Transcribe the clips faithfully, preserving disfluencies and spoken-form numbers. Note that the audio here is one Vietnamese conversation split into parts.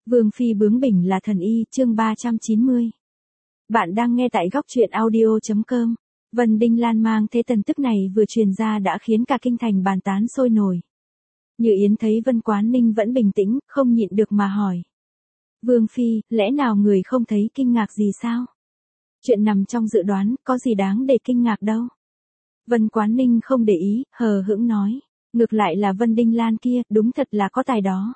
Vương phi bướng bỉnh là thần y, chương ba trăm chín mươi. Bạn đang nghe tại góc truyện audio chấm com. Vân Đinh Lan mang thế tin tức này vừa truyền ra đã khiến cả kinh thành bàn tán sôi nổi. Như Yến thấy Vân Quán Ninh vẫn bình tĩnh, không nhịn được mà hỏi. Vương phi, lẽ nào người không thấy kinh ngạc gì sao? Chuyện nằm trong dự đoán, có gì đáng để kinh ngạc đâu. Vân Quán Ninh không để ý, hờ hững nói. Ngược lại là Vân Đinh Lan kia, đúng thật là có tài đó.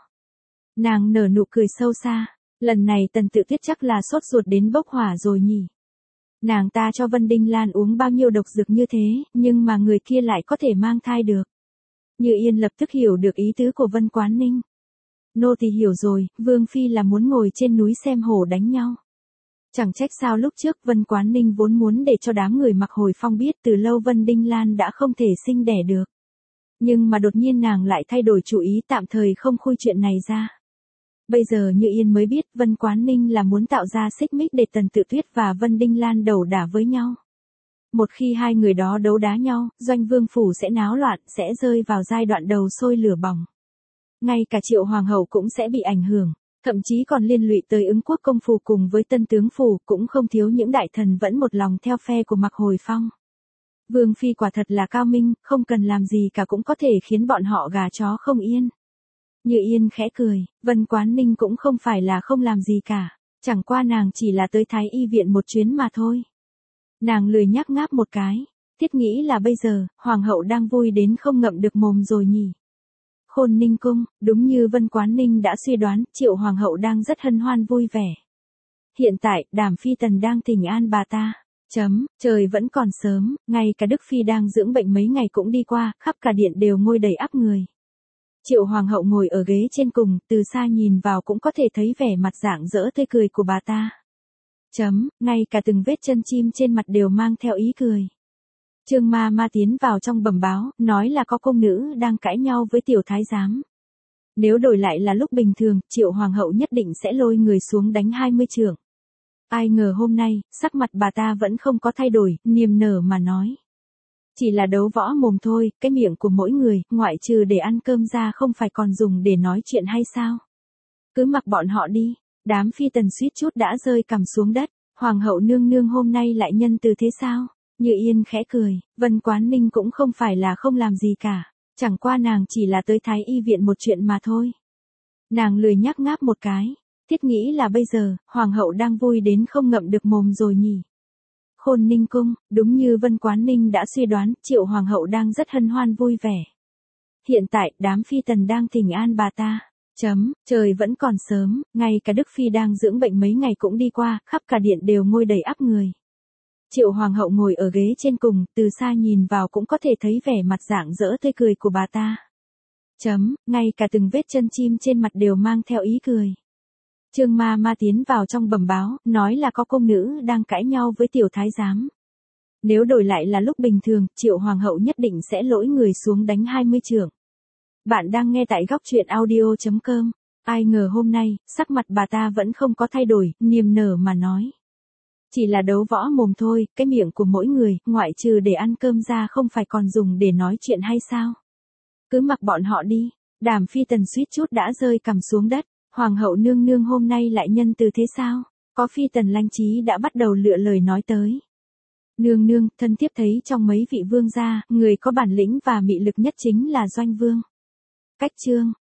Nàng nở nụ cười sâu xa, lần này Tần Tự Tuyết chắc là sốt ruột đến bốc hỏa rồi nhỉ. Nàng ta cho Vân Đinh Lan uống bao nhiêu độc dược như thế, nhưng mà người kia lại có thể mang thai được. Như Yên lập tức hiểu được ý tứ của Vân Quán Ninh. Nô tỳ hiểu rồi, Vương phi là muốn ngồi trên núi xem hổ đánh nhau. Chẳng trách sao lúc trước Vân Quán Ninh vốn muốn để cho đám người Mặc Hồi Phong biết từ lâu Vân Đinh Lan đã không thể sinh đẻ được. Nhưng mà đột nhiên nàng lại thay đổi chủ ý, tạm thời không khui chuyện này ra. Bây giờ Như Yên mới biết Vân Quán Ninh là muốn tạo ra xích mích để Tần Tự Tuyết và Vân Đinh Lan đấu đả với nhau. Một khi hai người đó đấu đá nhau, Doanh Vương phủ sẽ náo loạn, sẽ rơi vào giai đoạn đầu sôi lửa bỏng. Ngay cả Triệu Hoàng hậu cũng sẽ bị ảnh hưởng, thậm chí còn liên lụy tới Ứng Quốc công phủ cùng với Tân tướng phủ, cũng không thiếu những đại thần vẫn một lòng theo phe của Mặc Hồi Phong. Vương phi quả thật là cao minh, không cần làm gì cả cũng có thể khiến bọn họ gà chó không yên. Như Yên khẽ cười, Vân Quán Ninh cũng không phải là không làm gì cả, chẳng qua nàng chỉ là tới Thái y viện một chuyến mà thôi. Nàng lười nhác ngáp một cái, thiết nghĩ là bây giờ, Hoàng hậu đang vui đến không ngậm được mồm rồi nhỉ. Khôn Ninh cung, đúng như Vân Quán Ninh đã suy đoán, Triệu Hoàng hậu đang rất hân hoan vui vẻ. Hiện tại, Đàm Phi Tần đang thỉnh an bà ta. Chấm, trời vẫn còn sớm, ngay cả Đức Phi đang dưỡng bệnh mấy ngày cũng đi qua, khắp cả điện đều ngồi đầy ắp người. Triệu Hoàng hậu ngồi ở ghế trên cùng, từ xa nhìn vào cũng có thể thấy vẻ mặt rạng rỡ tươi cười của bà ta. Chấm, ngay cả từng vết chân chim trên mặt đều mang theo ý cười. Trương Ma Ma tiến vào trong bẩm báo, nói là có công nữ đang cãi nhau với tiểu thái giám. Nếu đổi lại là lúc bình thường, Triệu Hoàng hậu nhất định sẽ lôi người xuống đánh hai mươi chưởng. Ai ngờ hôm nay, sắc mặt bà ta vẫn không có thay đổi, niềm nở mà nói. Chỉ là đấu võ mồm thôi, cái miệng của mỗi người, ngoại trừ để ăn cơm ra không phải còn dùng để nói chuyện hay sao? Cứ mặc bọn họ đi, đám phi tần suýt chút đã rơi cằm xuống đất, Hoàng hậu nương nương hôm nay lại nhân từ thế sao? Như Yên khẽ cười, Vân Quán Ninh cũng không phải là không làm gì cả, chẳng qua nàng chỉ là tới Thái y viện một chuyện mà thôi. Nàng lười nhác ngáp một cái. Thiết nghĩ là bây giờ, Hoàng hậu đang vui đến không ngậm được mồm rồi nhỉ. Khôn Ninh cung, đúng như Vân Quán Ninh đã suy đoán, Triệu Hoàng hậu đang rất hân hoan vui vẻ. Hiện tại, đám phi tần đang thỉnh an bà ta. Chấm, trời vẫn còn sớm, ngay cả Đức Phi đang dưỡng bệnh mấy ngày cũng đi qua, khắp cả điện đều ngồi đầy ắp người. Triệu Hoàng hậu ngồi ở ghế trên cùng, từ xa nhìn vào cũng có thể thấy vẻ mặt rạng rỡ tươi cười của bà ta. Chấm, ngay cả từng vết chân chim trên mặt đều mang theo ý cười. Trương Ma Ma tiến vào trong bẩm báo, nói là có công nữ đang cãi nhau với tiểu thái giám. Nếu đổi lại là lúc bình thường, Triệu Hoàng hậu nhất định sẽ lỗi người xuống đánh hai mươi chưởng. Bạn đang nghe tại góc truyện audio chấm com. Ai ngờ hôm nay, sắc mặt bà ta vẫn không có thay đổi, niềm nở mà nói. Chỉ là đấu võ mồm thôi, cái miệng của mỗi người, ngoại trừ để ăn cơm ra không phải còn dùng để nói chuyện hay sao? Cứ mặc bọn họ đi, Đàm Phi Tần suýt chút đã rơi cằm xuống đất. Hoàng hậu nương nương hôm nay lại nhân từ thế sao? Có phi tần Lanh Trí đã bắt đầu lựa lời nói tới. Nương nương, thân thiếp thấy trong mấy vị vương gia, người có bản lĩnh và mị lực nhất chính là Doanh Vương. Cách chương,